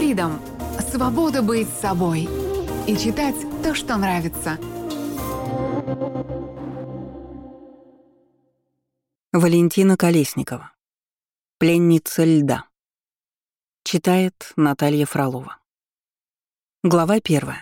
Freedom — свобода быть собой и читать то, что нравится. Валентина Колесникова. «Пленница льда». Читает Наталья Фролова. Глава 1.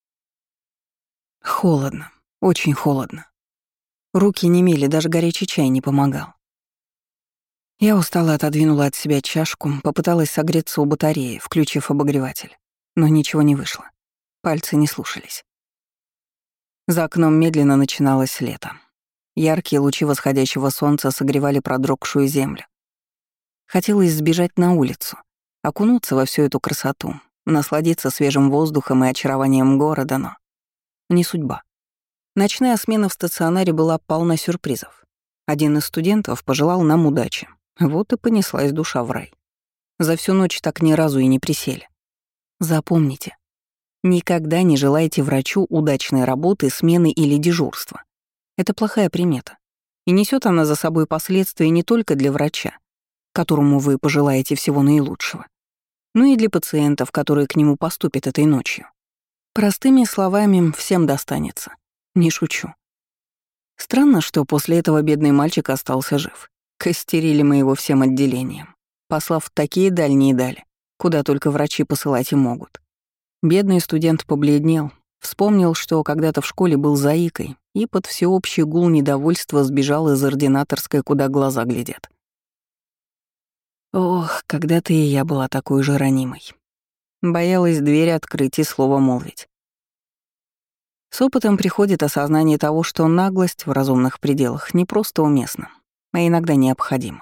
Холодно, очень холодно. Руки немели, даже горячий чай не помогал. Я устало отодвинула от себя чашку, попыталась согреться у батареи, включив обогреватель. Но ничего не вышло. Пальцы не слушались. За окном медленно начиналось лето. Яркие лучи восходящего солнца согревали продрогшую землю. Хотелось сбежать на улицу, окунуться во всю эту красоту, насладиться свежим воздухом и очарованием города, но не судьба. Ночная смена в стационаре была полна сюрпризов. Один из студентов пожелал нам удачи. Вот и понеслась душа в рай. За всю ночь так ни разу и не присели. Запомните, никогда не желайте врачу удачной работы, смены или дежурства. Это плохая примета. И несет она за собой последствия не только для врача, которому вы пожелаете всего наилучшего, но и для пациентов, которые к нему поступят этой ночью. Простыми словами, всем достанется. Не шучу. Странно, что после этого бедный мальчик остался жив. Костерили мы его всем отделением, послав в такие дальние дали, куда только врачи посылать и могут. Бедный студент побледнел, вспомнил, что когда-то в школе был заикой, и под всеобщий гул недовольства сбежал из ординаторской, куда глаза глядят. Ох, когда-то и я была такой же ранимой. Боялась двери открыть и слово молвить. С опытом приходит осознание того, что наглость в разумных пределах не просто уместна, а иногда необходима.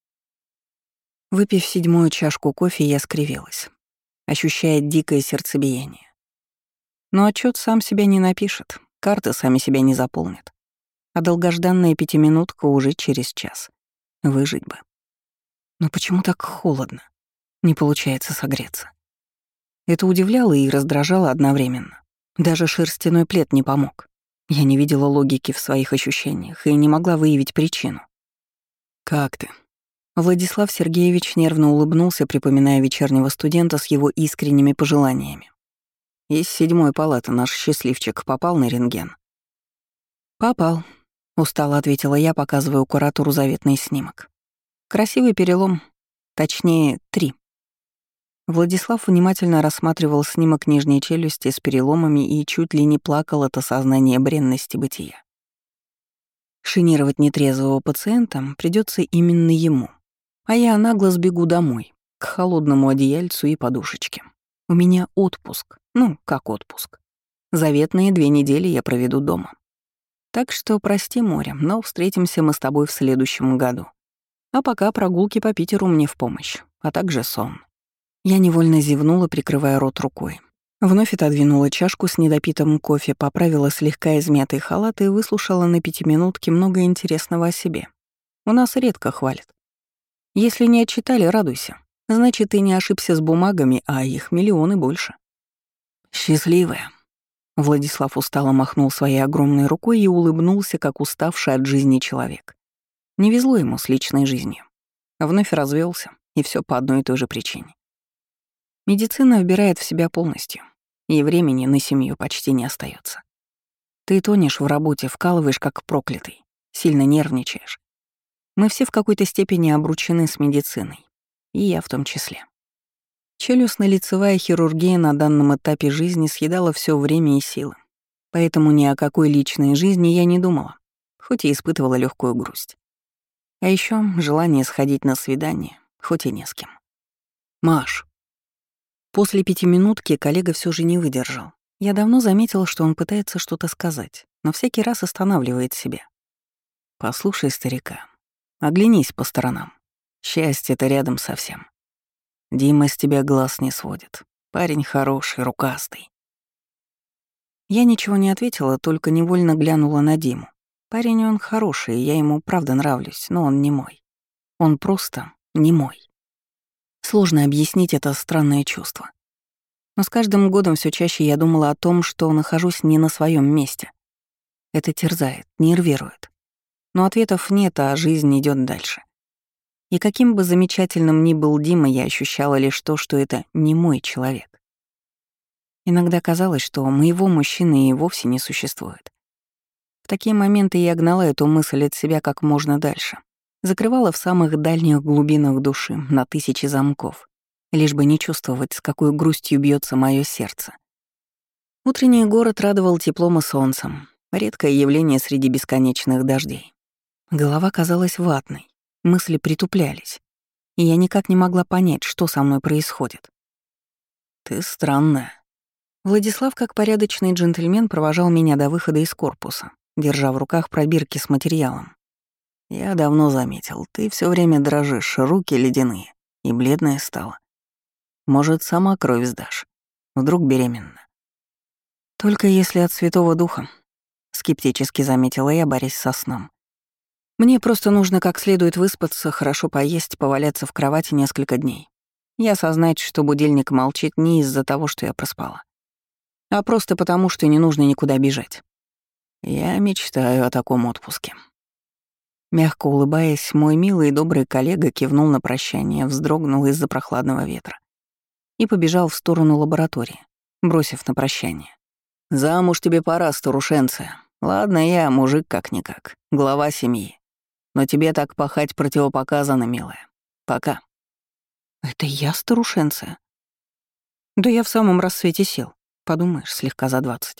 Выпив 7-ю чашку кофе, я скривилась, ощущая дикое сердцебиение. Но отчет сам себя не напишет, карты сами себя не заполнят. А долгожданная 5-минутка уже через час. Выжить бы. Но почему так холодно? Не получается согреться. Это удивляло и раздражало одновременно. Даже шерстяной плед не помог. Я не видела логики в своих ощущениях и не могла выявить причину. «Как ты?» Владислав Сергеевич нервно улыбнулся, припоминая вечернего студента с его искренними пожеланиями. «Из 7-й палаты наш счастливчик попал на рентген?» «Попал», — устало ответила я, показывая куратору заветный снимок. «Красивый перелом. Точнее, 3». Владислав внимательно рассматривал снимок нижней челюсти с переломами и чуть ли не плакал от осознания бренности бытия. Шинировать нетрезвого пациента придется именно ему, а я нагло сбегу домой, к холодному одеяльцу и подушечке. У меня отпуск. Ну, как отпуск. Заветные 2 недели я проведу дома. Так что прости, море, но встретимся мы с тобой в следующем году. А пока прогулки по Питеру мне в помощь, а также сон. Я невольно зевнула, прикрывая рот рукой. Вновь отодвинула чашку с недопитым кофе, поправила слегка измятый халат и выслушала на 5-минутке много интересного о себе. У нас редко хвалят. Если не отчитали, радуйся. Значит, ты не ошибся с бумагами, а их миллионы больше. Счастливая. Владислав устало махнул своей огромной рукой и улыбнулся, как уставший от жизни человек. Не везло ему с личной жизнью. Вновь развелся, и все по одной и той же причине. Медицина вбирает в себя полностью, и времени на семью почти не остается. Ты тонешь в работе, вкалываешь как проклятый, сильно нервничаешь. Мы все в какой-то степени обручены с медициной, и я в том числе. Челюстно-лицевая хирургия на данном этапе жизни съедала все время и силы, поэтому ни о какой личной жизни я не думала, хоть и испытывала легкую грусть. А еще желание сходить на свидание, хоть и не с кем. «Маш». После 5-минутки коллега все же не выдержал. Я давно заметила, что он пытается что-то сказать, но всякий раз останавливает себя. «Послушай старика, оглянись по сторонам. Счастье-то рядом совсем. Дима с тебя глаз не сводит. Парень хороший, рукастый». Я ничего не ответила, только невольно глянула на Диму. Парень он хороший, я ему правда нравлюсь, но он не мой. Он просто не мой. Сложно объяснить это странное чувство. Но с каждым годом все чаще я думала о том, что нахожусь не на своем месте. Это терзает, нервирует. Но ответов нет, а жизнь идет дальше. И каким бы замечательным ни был Дима, я ощущала лишь то, что это не мой человек. Иногда казалось, что моего мужчины и вовсе не существует. В такие моменты я гнала эту мысль от себя как можно дальше. Закрывала в самых дальних глубинах души, на тысячи замков, лишь бы не чувствовать, с какой грустью бьется мое сердце. Утренний город радовал теплом и солнцем, редкое явление среди бесконечных дождей. Голова казалась ватной, мысли притуплялись, и я никак не могла понять, что со мной происходит. «Ты странная». Владислав, как порядочный джентльмен, провожал меня до выхода из корпуса, держа в руках пробирки с материалом. «Я давно заметил, ты все время дрожишь, руки ледяные, и бледная стала. Может, сама кровь сдашь? Вдруг беременна?» «Только если от Святого Духа», — скептически заметила я, борясь со сном. «Мне просто нужно как следует выспаться, хорошо поесть, поваляться в кровати несколько дней. И осознать, что будильник молчит не из-за того, что я проспала, а просто потому, что не нужно никуда бежать. Я мечтаю о таком отпуске». Мягко улыбаясь, мой милый и добрый коллега кивнул на прощание, вздрогнул из-за прохладного ветра и побежал в сторону лаборатории, бросив на прощание: «Замуж тебе пора, старушенция. Ладно, я мужик как-никак, глава семьи. Но тебе так пахать противопоказано, милая. Пока». «Это я старушенция?» «Да я в самом рассвете сил. Подумаешь, слегка за 20».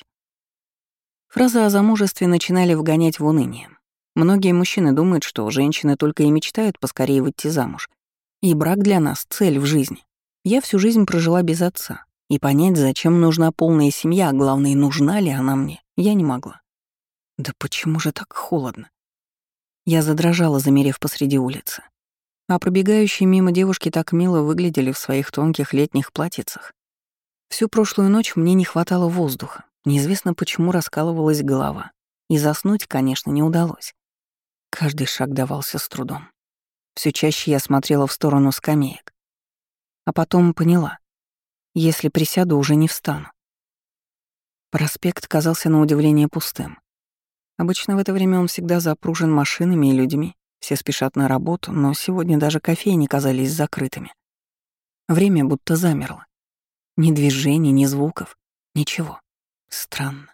Фразы о замужестве начинали вгонять в уныние. Многие мужчины думают, что женщины только и мечтают поскорее выйти замуж. И брак для нас — цель в жизни. Я всю жизнь прожила без отца. И понять, зачем нужна полная семья, а главное, нужна ли она мне, я не могла. Да почему же так холодно? Я задрожала, замерев посреди улицы. А пробегающие мимо девушки так мило выглядели в своих тонких летних платьицах. Всю прошлую ночь мне не хватало воздуха. Неизвестно, почему раскалывалась голова. И заснуть, конечно, не удалось. Каждый шаг давался с трудом. Все чаще я смотрела в сторону скамеек. А потом поняла: если присяду, уже не встану. Проспект казался на удивление пустым. Обычно в это время он всегда запружен машинами и людьми. Все спешат на работу, но сегодня даже кофейни казались закрытыми. Время будто замерло. Ни движений, ни звуков, ничего. Странно.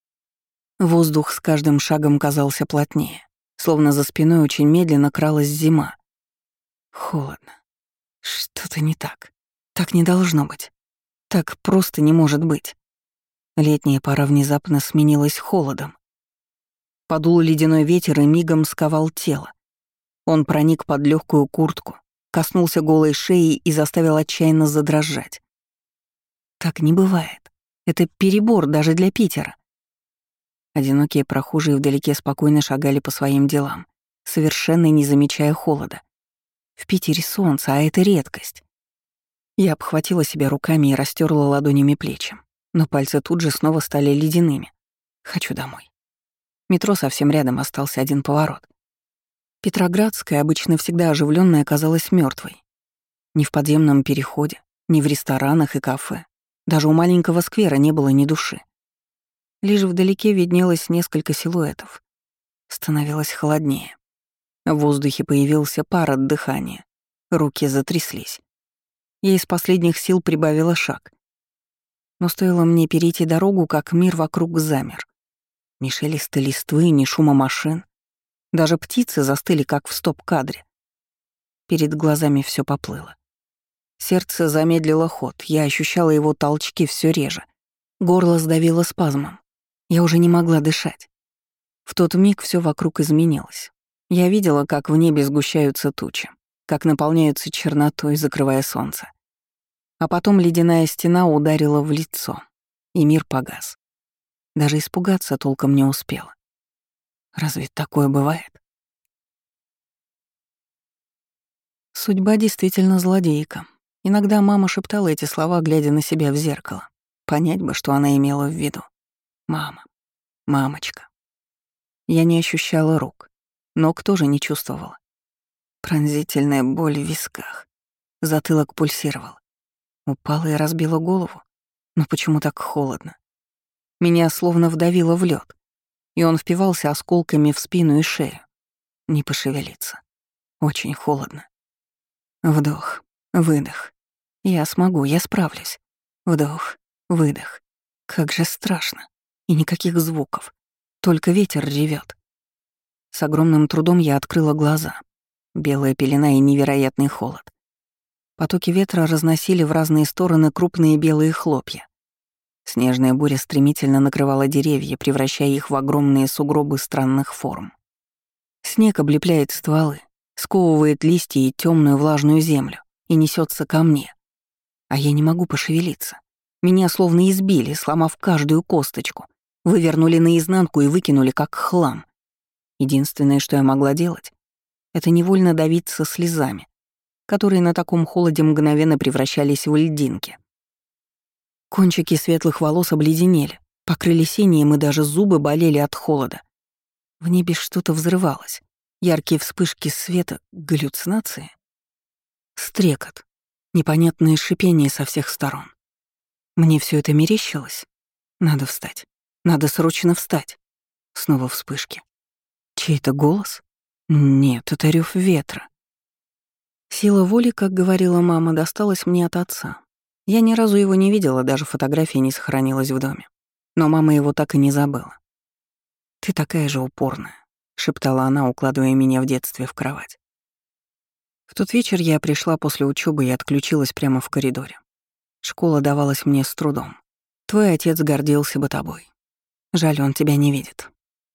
Воздух с каждым шагом казался плотнее, словно за спиной очень медленно кралась зима. Холодно. Что-то не так. Так не должно быть. Так просто не может быть. Летняя пора внезапно сменилась холодом. Подул ледяной ветер и мигом сковал тело. Он проник под легкую куртку, коснулся голой шеи и заставил отчаянно задрожать. Так не бывает. Это перебор даже для Питера. Одинокие прохожие вдалеке спокойно шагали по своим делам, совершенно не замечая холода. В Питере солнце, а это редкость. Я обхватила себя руками и растерла ладонями плечи, но пальцы тут же снова стали ледяными. Хочу домой. Метро совсем рядом, остался один поворот. Петроградская, обычно всегда оживленная, оказалась мертвой. Ни в подземном переходе, ни в ресторанах и кафе. Даже у маленького сквера не было ни души. Лишь вдалеке виднелось несколько силуэтов. Становилось холоднее. В воздухе появился пар от дыхания. Руки затряслись. Я из последних сил прибавила шаг. Но стоило мне перейти дорогу, как мир вокруг замер. Ни шелеста листвы, ни шума машин. Даже птицы застыли, как в стоп-кадре. Перед глазами все поплыло. Сердце замедлило ход, я ощущала его толчки все реже. Горло сдавило спазмом. Я уже не могла дышать. В тот миг все вокруг изменилось. Я видела, как в небе сгущаются тучи, как наполняются чернотой, закрывая солнце. А потом ледяная стена ударила в лицо, и мир погас. Даже испугаться толком не успела. Разве такое бывает? Судьба действительно злодейка. Иногда мама шептала эти слова, глядя на себя в зеркало. Понять бы, что она имела в виду. Мама. Мамочка. Я не ощущала рук. Ног тоже не чувствовала. Пронзительная боль в висках. Затылок пульсировал. Упала и разбила голову. Но почему так холодно? Меня словно вдавило в лед, и он впивался осколками в спину и шею. Не пошевелиться. Очень холодно. Вдох, выдох. Я смогу, я справлюсь. Вдох, выдох. Как же страшно. И никаких звуков. Только ветер ревет. С огромным трудом я открыла глаза. Белая пелена и невероятный холод. Потоки ветра разносили в разные стороны крупные белые хлопья. Снежная буря стремительно накрывала деревья, превращая их в огромные сугробы странных форм. Снег облепляет стволы, сковывает листья и темную влажную землю и несется ко мне. А я не могу пошевелиться. Меня словно избили, сломав каждую косточку, вывернули наизнанку и выкинули как хлам. Единственное, что я могла делать, это невольно давиться слезами, которые на таком холоде мгновенно превращались в льдинки. Кончики светлых волос обледенели, покрылись синим, и даже зубы болели от холода. В небе что-то взрывалось. Яркие вспышки света, галлюцинации. Стрекот, непонятное шипение со всех сторон. Мне все это мерещилось. Надо встать. Надо срочно встать. Снова вспышки. Чей-то голос? Нет, это рёв ветра. Сила воли, как говорила мама, досталась мне от отца. Я ни разу его не видела, даже фотография не сохранилась в доме. Но мама его так и не забыла. «Ты такая же упорная», — шептала она, укладывая меня в детстве в кровать. В тот вечер я пришла после учебы и отключилась прямо в коридоре. Школа давалась мне с трудом. Твой отец гордился бы тобой. Жаль, он тебя не видит.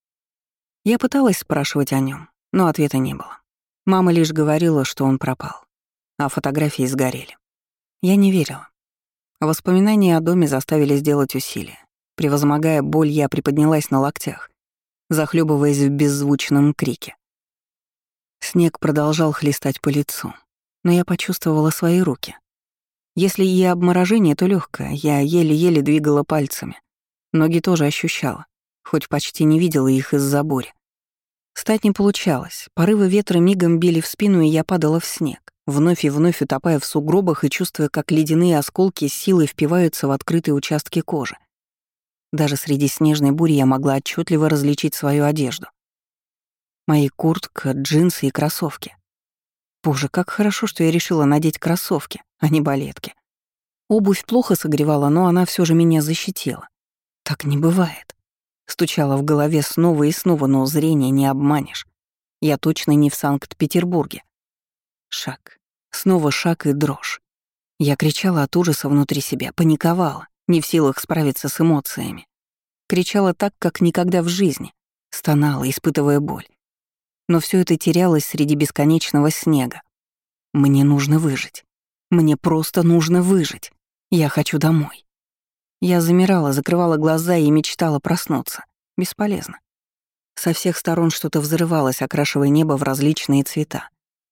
Я пыталась спрашивать о нем, но ответа не было. Мама лишь говорила, что он пропал, а фотографии сгорели. Я не верила. Воспоминания о доме заставили сделать усилия. Превозмогая боль, я приподнялась на локтях, захлебываясь в беззвучном крике. Снег продолжал хлестать по лицу, но я почувствовала свои руки. Если и обморожение, то легкое, я еле-еле двигала пальцами. Ноги тоже ощущала, хоть почти не видела их из-за бури. Встать не получалось, порывы ветра мигом били в спину, и я падала в снег, вновь и вновь утопая в сугробах и чувствуя, как ледяные осколки с силой впиваются в открытые участки кожи. Даже среди снежной бури я могла отчетливо различить свою одежду. Мои куртка, джинсы и кроссовки. Боже, как хорошо, что я решила надеть кроссовки, а не балетки. Обувь плохо согревала, но она все же меня защитила. Так не бывает. Стучала в голове снова и снова, но зрение не обманешь. Я точно не в Санкт-Петербурге. Шаг. Снова шаг и дрожь. Я кричала от ужаса внутри себя, паниковала, не в силах справиться с эмоциями. Кричала так, как никогда в жизни. Стонала, испытывая боль. Но все это терялось среди бесконечного снега. Мне нужно выжить. Мне просто нужно выжить. Я хочу домой. Я замирала, закрывала глаза и мечтала проснуться. Бесполезно. Со всех сторон что-то взрывалось, окрашивая небо в различные цвета.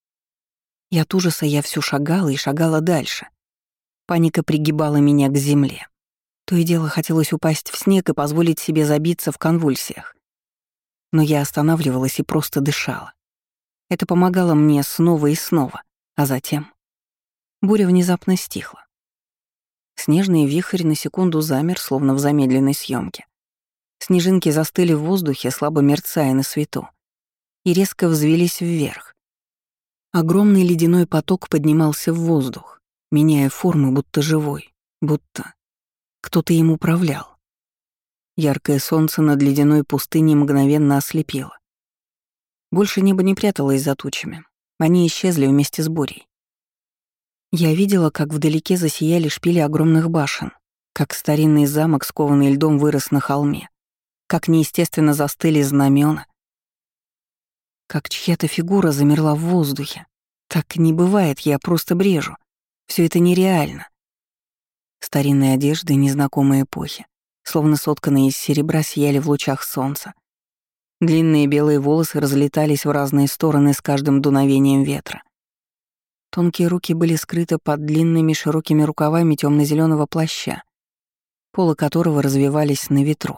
И от ужаса я всё шагала и шагала дальше. Паника пригибала меня к земле. То и дело хотелось упасть в снег и позволить себе забиться в конвульсиях. Но я останавливалась и просто дышала. Это помогало мне снова и снова, а затем буря внезапно стихла. Снежный вихрь на секунду замер, словно в замедленной съемке. Снежинки застыли в воздухе, слабо мерцая на свету, и резко взвились вверх. Огромный ледяной поток поднимался в воздух, меняя формы, будто живой, будто кто-то им управлял. Яркое солнце над ледяной пустыней мгновенно ослепило. Больше небо не пряталось за тучами, они исчезли вместе с бурей. Я видела, как вдалеке засияли шпили огромных башен, как старинный замок, скованный льдом, вырос на холме, как неестественно застыли знамена, как чья-то фигура замерла в воздухе. Так не бывает, я просто брежу. Все это нереально. Старинные одежды незнакомой эпохи, словно сотканные из серебра, сияли в лучах солнца. Длинные белые волосы разлетались в разные стороны с каждым дуновением ветра. Тонкие руки были скрыты под длинными широкими рукавами темно-зеленого плаща, полы которого развивались на ветру.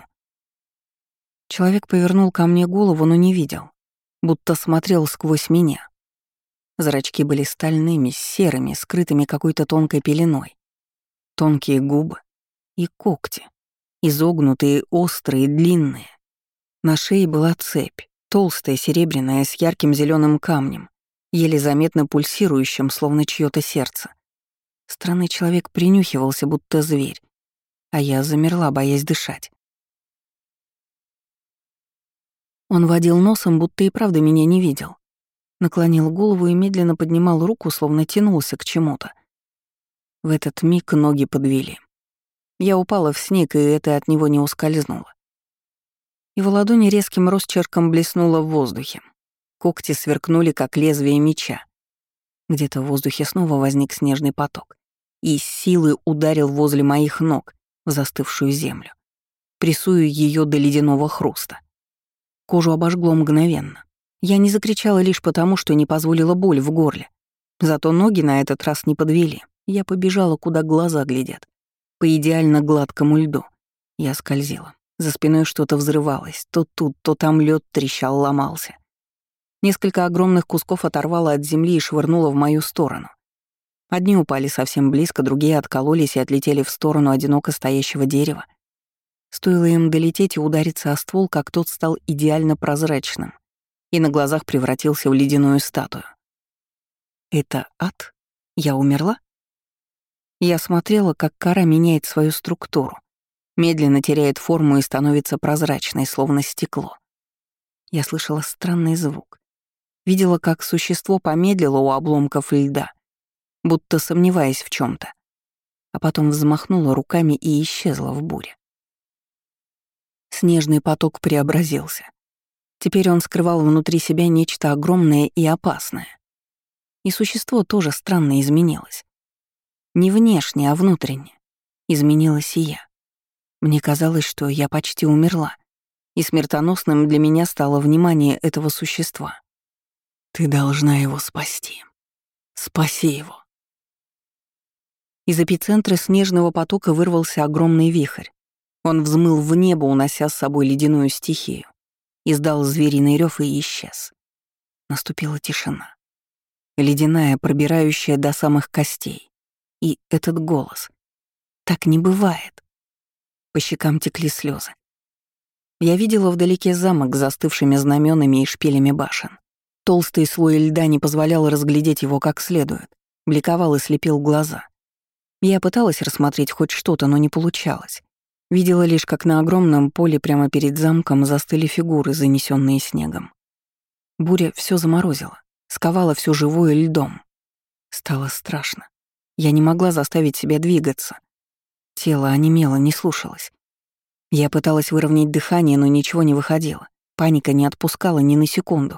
Человек повернул ко мне голову, но не видел, будто смотрел сквозь меня. Зрачки были стальными, серыми, скрытыми какой-то тонкой пеленой. Тонкие губы и когти, изогнутые, острые, длинные. На шее была цепь, толстая, серебряная, с ярким зеленым камнем, еле заметно пульсирующим, словно чьё-то сердце. Странный человек принюхивался, будто зверь, а я замерла, боясь дышать. Он водил носом, будто и правда меня не видел. Наклонил голову и медленно поднимал руку, словно тянулся к чему-то. В этот миг ноги подвели. Я упала в снег, и это от него не ускользнуло. Его ладонь резким росчерком блеснула в воздухе. Когти сверкнули, как лезвие меча. Где-то в воздухе снова возник снежный поток и с силы ударил возле моих ног в застывшую землю, прессуя ее до ледяного хруста. Кожу обожгло мгновенно. Я не закричала лишь потому, что не позволила боль в горле. Зато ноги на этот раз не подвели. Я побежала, куда глаза глядят. По идеально гладкому льду. Я скользила. За спиной что-то взрывалось. То тут, то там лед трещал, ломался. Несколько огромных кусков оторвало от земли и швырнуло в мою сторону. Одни упали совсем близко, другие откололись и отлетели в сторону одиноко стоящего дерева. Стоило им долететь и удариться о ствол, как тот стал идеально прозрачным и на глазах превратился в ледяную статую. Это ад? Я умерла? Я смотрела, как кора меняет свою структуру, медленно теряет форму и становится прозрачной, словно стекло. Я слышала странный звук. Видела, как существо помедлило у обломков льда, будто сомневаясь в чем то а потом взмахнуло руками и исчезло в буре. Снежный поток преобразился. Теперь он скрывал внутри себя нечто огромное и опасное. И существо тоже странно изменилось. Не внешне, а внутренне. Изменилась и я. Мне казалось, что я почти умерла, и смертоносным для меня стало внимание этого существа. «Ты должна его спасти. Спаси его». Из эпицентра снежного потока вырвался огромный вихрь. Он взмыл в небо, унося с собой ледяную стихию. Издал звериный рёв и исчез. Наступила тишина. Ледяная, пробирающая до самых костей. И этот голос. Так не бывает. По щекам текли слезы. Я видела вдалеке замок с застывшими знаменами и шпилями башен. Толстый слой льда не позволял разглядеть его как следует. Бликовал и слепил глаза. Я пыталась рассмотреть хоть что-то, но не получалось. Видела лишь, как на огромном поле прямо перед замком застыли фигуры, занесенные снегом. Буря все заморозила, сковала все живое льдом. Стало страшно. Я не могла заставить себя двигаться. Тело онемело, не слушалось. Я пыталась выровнять дыхание, но ничего не выходило. Паника не отпускала ни на секунду.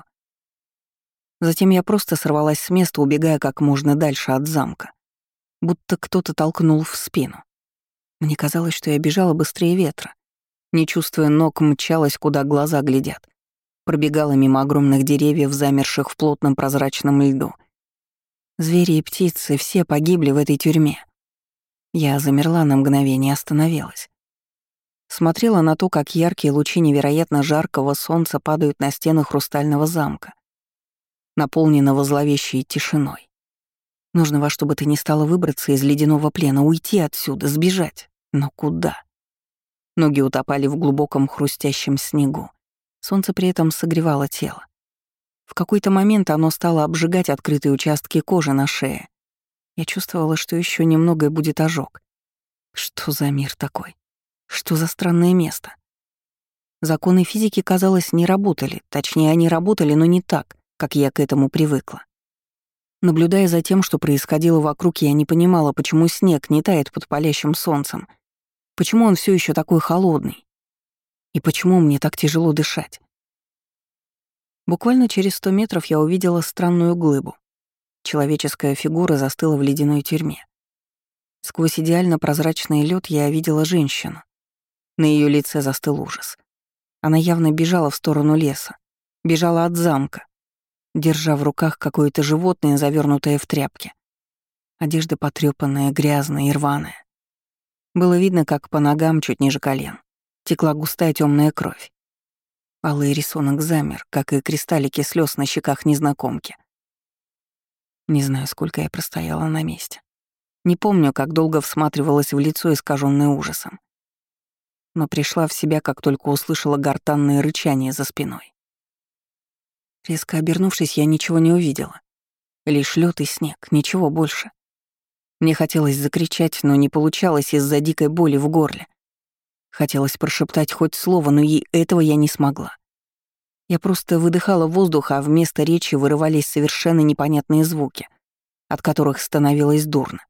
Затем я просто сорвалась с места, убегая как можно дальше от замка. Будто кто-то толкнул в спину. Мне казалось, что я бежала быстрее ветра. Не чувствуя ног, мчалась, куда глаза глядят. Пробегала мимо огромных деревьев, замерших в плотном прозрачном льду. Звери и птицы все погибли в этой тюрьме. Я замерла на мгновение, остановилась. Смотрела на то, как яркие лучи невероятно жаркого солнца падают на стены хрустального замка, наполненного зловещей тишиной. Нужно во что бы то ни стало выбраться из ледяного плена, уйти отсюда, сбежать. Но куда? Ноги утопали в глубоком хрустящем снегу. Солнце при этом согревало тело. В какой-то момент оно стало обжигать открытые участки кожи на шее. Я чувствовала, что еще немного и будет ожог. Что за мир такой? Что за странное место? Законы физики, казалось, не работали. Точнее, они работали, но не так, как я к этому привыкла. Наблюдая за тем, что происходило вокруг, я не понимала, почему снег не тает под палящим солнцем, почему он все еще такой холодный, и почему мне так тяжело дышать. Буквально через 100 метров я увидела странную глыбу. Человеческая фигура застыла в ледяной тюрьме. Сквозь идеально прозрачный лед я видела женщину. На ее лице застыл ужас. Она явно бежала в сторону леса, бежала от замка, держа в руках какое-то животное, завернутое в тряпки. Одежда потрёпанная, грязная и рваная. Было видно, как по ногам, чуть ниже колен, текла густая темная кровь. Алый рисунок замер, как и кристаллики слез на щеках незнакомки. Не знаю, сколько я простояла на месте. Не помню, как долго всматривалась в лицо, искажённое ужасом. Но пришла в себя, как только услышала гортанное рычание за спиной. Резко обернувшись, я ничего не увидела. Лишь лёд и снег, ничего больше. Мне хотелось закричать, но не получалось из-за дикой боли в горле. Хотелось прошептать хоть слово, но и этого я не смогла. Я просто выдыхала воздух, а вместо речи вырывались совершенно непонятные звуки, от которых становилось дурно.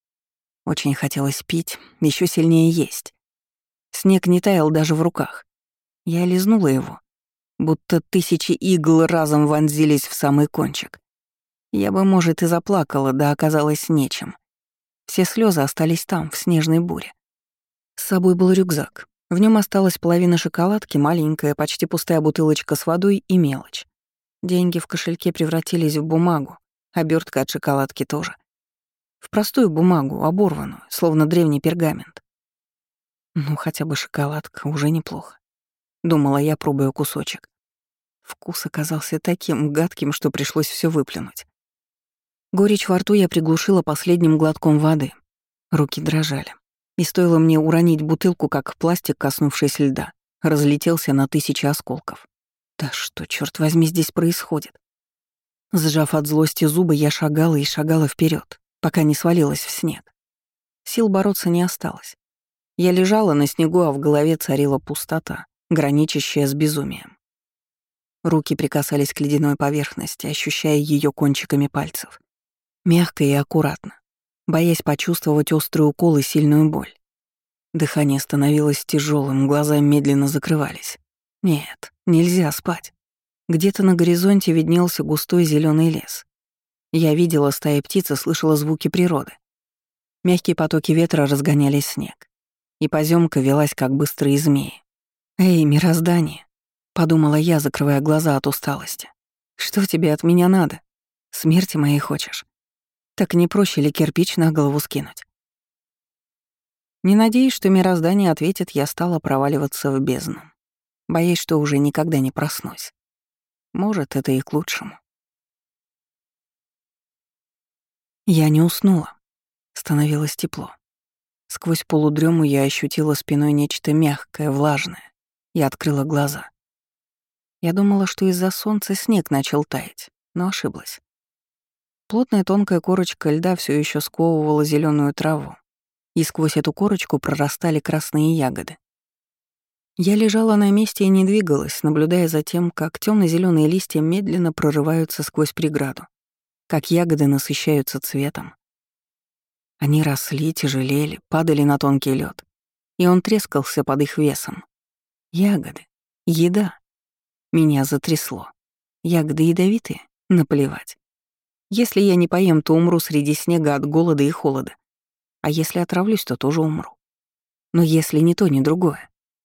Очень хотелось пить, еще сильнее есть. Снег не таял даже в руках. Я лизнула его, будто тысячи игл разом вонзились в самый кончик. Я бы, может, и заплакала, да оказалось нечем. Все слезы остались там, в снежной буре. С собой был рюкзак. В нем осталась половина шоколадки, маленькая, почти пустая бутылочка с водой и мелочь. Деньги в кошельке превратились в бумагу, обертка от шоколадки тоже. В простую бумагу, оборванную, словно древний пергамент. Ну, хотя бы шоколадка, уже неплохо. Думала я, пробуя кусочек. Вкус оказался таким гадким, что пришлось все выплюнуть. Горечь во рту я приглушила последним глотком воды. Руки дрожали. И стоило мне уронить бутылку, как пластик, коснувшись льда, разлетелся на тысячи осколков. Да что, черт возьми, здесь происходит? Сжав от злости зубы, я шагала и шагала вперед, пока не свалилась в снег. Сил бороться не осталось. Я лежала на снегу, а в голове царила пустота, граничащая с безумием. Руки прикасались к ледяной поверхности, ощущая ее кончиками пальцев. Мягко и аккуратно, боясь почувствовать острый укол и сильную боль. Дыхание становилось тяжелым, глаза медленно закрывались. Нет, нельзя спать. Где-то на горизонте виднелся густой зеленый лес. Я видела стаи птиц и слышала звуки природы. Мягкие потоки ветра разгоняли снег, и поземка велась, как быстрые змеи. «Эй, мироздание!» — подумала я, закрывая глаза от усталости. «Что тебе от меня надо? Смерти моей хочешь? Так не проще ли кирпич на голову скинуть?» Не надеясь, что мироздание ответит, я стала проваливаться в бездну, боясь, что уже никогда не проснусь. Может, это и к лучшему. Я не уснула. Становилось тепло. Сквозь полудрему я ощутила спиной нечто мягкое, влажное, и открыла глаза. Я думала, что из-за солнца снег начал таять, но ошиблась. Плотная тонкая корочка льда все еще сковывала зеленую траву, и сквозь эту корочку прорастали красные ягоды. Я лежала на месте и не двигалась, наблюдая за тем, как темно-зеленые листья медленно прорываются сквозь преграду, как ягоды насыщаются цветом. Они росли, тяжелели, падали на тонкий лед, и он трескался под их весом. Ягоды. Еда. Меня затрясло. Ягоды ядовитые? Наплевать. Если я не поем, то умру среди снега от голода и холода. А если отравлюсь, то тоже умру. Но если ни то, ни другое.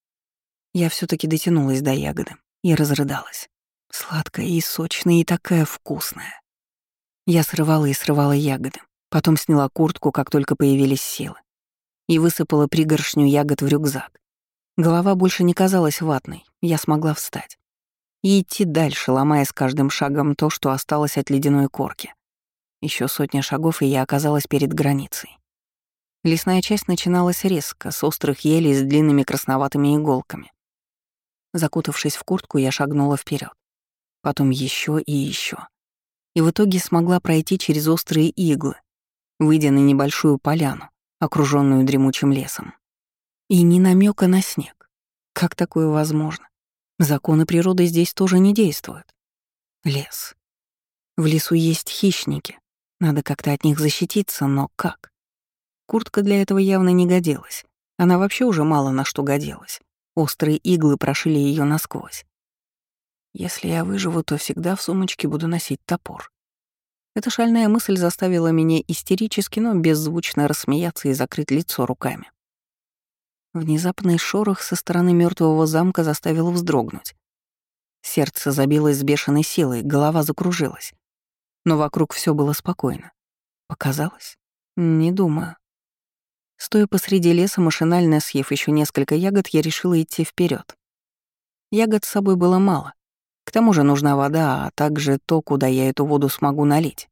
Я все таки дотянулась до ягоды и разрыдалась. Сладкая и сочная, и такая вкусная. Я срывала и срывала ягоды, потом сняла куртку, как только появились силы, и высыпала пригоршню ягод в рюкзак. Голова больше не казалась ватной, я смогла встать. И идти дальше, ломая с каждым шагом то, что осталось от ледяной корки. Еще сотня шагов, и я оказалась перед границей. Лесная часть начиналась резко, с острых елей с длинными красноватыми иголками. Закутавшись в куртку, я шагнула вперед, потом еще и еще. И в итоге смогла пройти через острые иглы, выйдя на небольшую поляну, окруженную дремучим лесом. И ни намека на снег. Как такое возможно? Законы природы здесь тоже не действуют. Лес. В лесу есть хищники. Надо как-то от них защититься, но как? Куртка для этого явно не годилась. Она вообще уже мало на что годилась. Острые иглы прошили ее насквозь. Если я выживу, то всегда в сумочке буду носить топор. Эта шальная мысль заставила меня истерически, но беззвучно рассмеяться и закрыть лицо руками. Внезапный шорох со стороны мертвого замка заставил вздрогнуть. Сердце забилось с бешеной силой, голова закружилась. Но вокруг все было спокойно. Показалось? Не думаю. Стоя посреди леса, машинально съев еще несколько ягод, я решила идти вперед. Ягод с собой было мало. К тому же нужна вода, а также то, куда я эту воду смогу налить.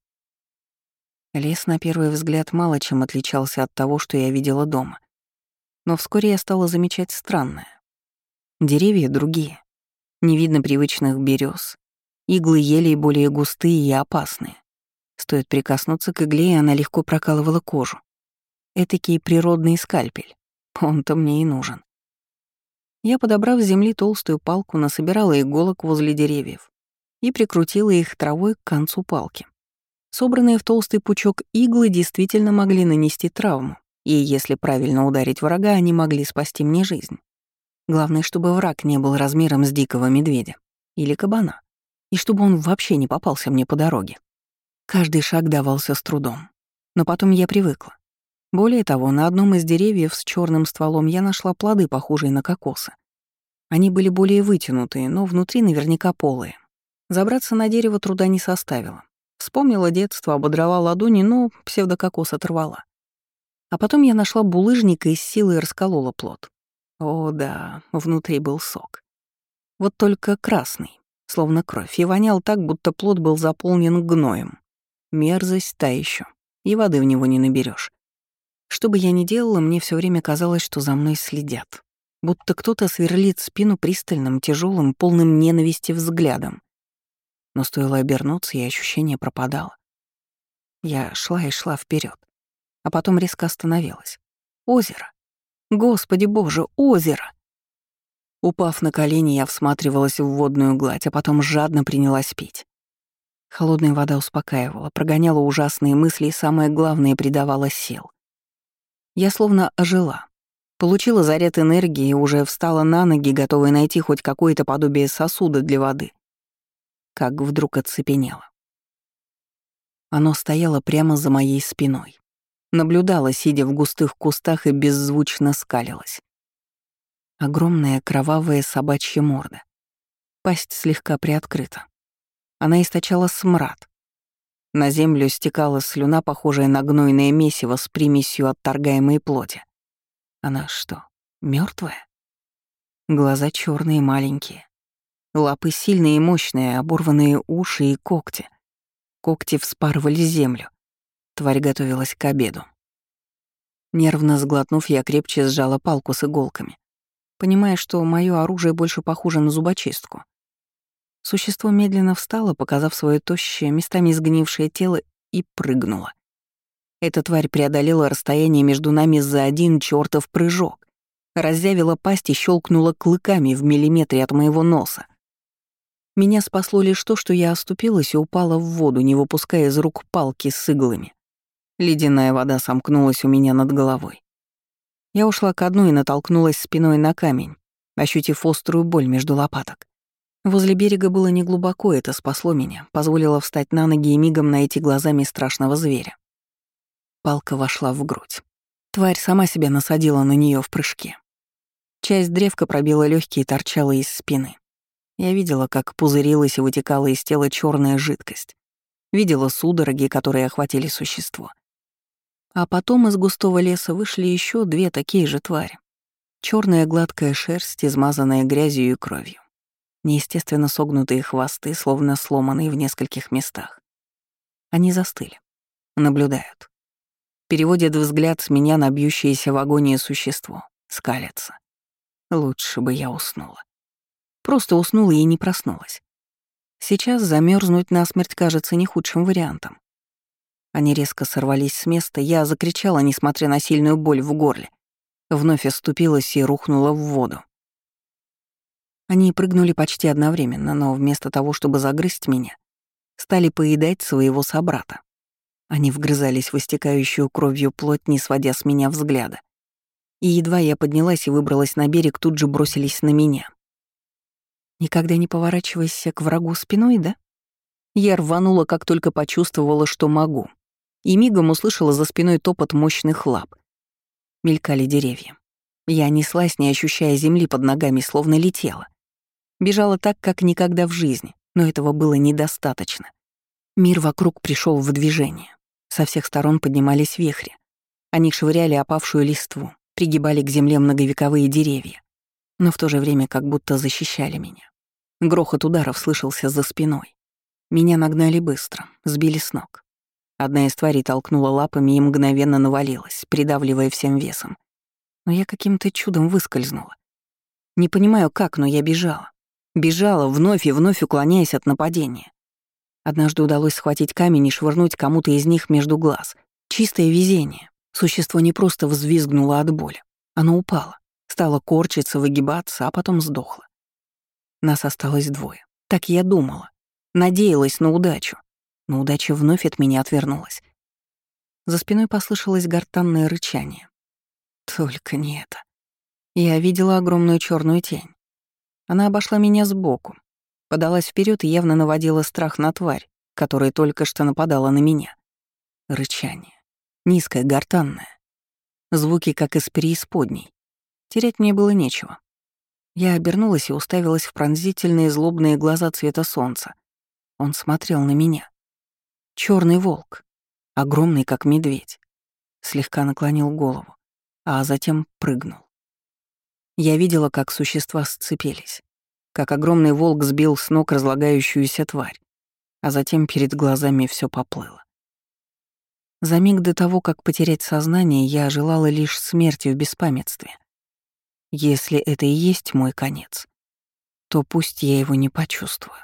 Лес, на первый взгляд, мало чем отличался от того, что я видела дома. Но вскоре я стала замечать странное. Деревья другие. Не видно привычных берез. Иглы елей более густые и опасные. Стоит прикоснуться к игле, и она легко прокалывала кожу. Этакий природный скальпель. Он-то мне и нужен. Я, подобрав с земли толстую палку, насобирала иголок возле деревьев и прикрутила их травой к концу палки. Собранные в толстый пучок иглы действительно могли нанести травму, и если правильно ударить врага, они могли спасти мне жизнь. Главное, чтобы враг не был размером с дикого медведя или кабана, и чтобы он вообще не попался мне по дороге. Каждый шаг давался с трудом, но потом я привыкла. Более того, на одном из деревьев с черным стволом я нашла плоды, похожие на кокосы. Они были более вытянутые, но внутри наверняка полые. Забраться на дерево труда не составило. Вспомнила детство, ободрала ладони, но псевдококос оторвала. А потом я нашла булыжник и с силой расколола плод. О да, внутри был сок. Вот только красный, словно кровь, и вонял так, будто плод был заполнен гноем. Мерзость та еще, и воды в него не наберешь. Что бы я ни делала, мне все время казалось, что за мной следят. Будто кто-то сверлит спину пристальным, тяжелым, полным ненависти взглядом. Но стоило обернуться, и ощущение пропадало. Я шла и шла вперед, а потом резко остановилась. Озеро. Господи боже, озеро! Упав на колени, я всматривалась в водную гладь, а потом жадно принялась пить. Холодная вода успокаивала, прогоняла ужасные мысли и, самое главное, придавала сил. Я словно ожила. Получила заряд энергии и уже встала на ноги, готовая найти хоть какое-то подобие сосуда для воды. Как вдруг оцепенела. Оно стояло прямо за моей спиной. Наблюдала, сидя в густых кустах, и беззвучно скалилась. Огромная кровавая собачья морда. Пасть слегка приоткрыта. Она источала смрад. На землю стекала слюна, похожая на гнойное месиво с примесью отторгаемой плоти. Она что, мертвая? Глаза черные, маленькие. Лапы сильные и мощные, оборванные уши и когти. Когти вспарывали землю. Тварь готовилась к обеду. Нервно сглотнув, я крепче сжала палку с иголками, понимая, что мое оружие больше похоже на зубочистку. Существо медленно встало, показав свое тощее, местами сгнившее тело, и прыгнуло. Эта тварь преодолела расстояние между нами за один чёртов прыжок, разъявила пасть и щелкнула клыками в миллиметре от моего носа. Меня спасло лишь то, что я оступилась и упала в воду, не выпуская из рук палки с иглами. Ледяная вода сомкнулась у меня над головой. Я ушла ко дну и натолкнулась спиной на камень, ощутив острую боль между лопаток. Возле берега было неглубоко, это спасло меня, позволило встать на ноги и мигом найти глазами страшного зверя. Палка вошла в грудь. Тварь сама себя насадила на нее в прыжке. Часть древка пробила легкие и торчала из спины. Я видела, как пузырилась и вытекала из тела черная жидкость. Видела судороги, которые охватили существо. А потом из густого леса вышли еще две такие же твари. Черная гладкая шерсть, измазанная грязью и кровью. Неестественно согнутые хвосты, словно сломанные в нескольких местах. Они застыли. Наблюдают. Переводят взгляд с меня на бьющееся в агонии существо. Скалятся. Лучше бы я уснула. Просто уснула и не проснулась. Сейчас замерзнуть насмерть кажется не худшим вариантом. Они резко сорвались с места, я закричала, несмотря на сильную боль в горле. Вновь оступилась и рухнула в воду. Они прыгнули почти одновременно, но вместо того, чтобы загрызть меня, стали поедать своего собрата. Они вгрызались в истекающую кровью плоть, не сводя с меня взгляда. И едва я поднялась и выбралась на берег, тут же бросились на меня. Никогда не поворачивайся к врагу спиной, да? Я рванула, как только почувствовала, что могу. И мигом услышала за спиной топот мощных лап. Мелькали деревья. Я неслась, не ощущая земли под ногами, словно летела. Бежала так, как никогда в жизни, но этого было недостаточно. Мир вокруг пришел в движение. Со всех сторон поднимались вихри. Они швыряли опавшую листву, пригибали к земле многовековые деревья, но в то же время как будто защищали меня. Грохот ударов слышался за спиной. Меня нагнали быстро, сбили с ног. Одна из тварей толкнула лапами и мгновенно навалилась, придавливая всем весом. Но я каким-то чудом выскользнула. Не понимаю как, но я бежала. Бежала, вновь и вновь уклоняясь от нападения. Однажды удалось схватить камень и швырнуть кому-то из них между глаз. Чистое везение. Существо не просто взвизгнуло от боли. Оно упало, стало корчиться, выгибаться, а потом сдохло. Нас осталось двое. Так я думала. Надеялась на удачу. Но удача вновь от меня отвернулась. За спиной послышалось гортанное рычание. Только не это. Я видела огромную черную тень. Она обошла меня сбоку, подалась вперед и явно наводила страх на тварь, которая только что нападала на меня. Рычание. Низкое, гортанное. Звуки, как из преисподней. Терять мне было нечего. Я обернулась и уставилась в пронзительные злобные глаза цвета солнца. Он смотрел на меня. Черный волк, огромный, как медведь, слегка наклонил голову, а затем прыгнул. Я видела, как существа сцепились, как огромный волк сбил с ног разлагающуюся тварь, а затем перед глазами все поплыло. За миг до того, как потерять сознание, я желала лишь смерти в беспамятстве. Если это и есть мой конец, то пусть я его не почувствую.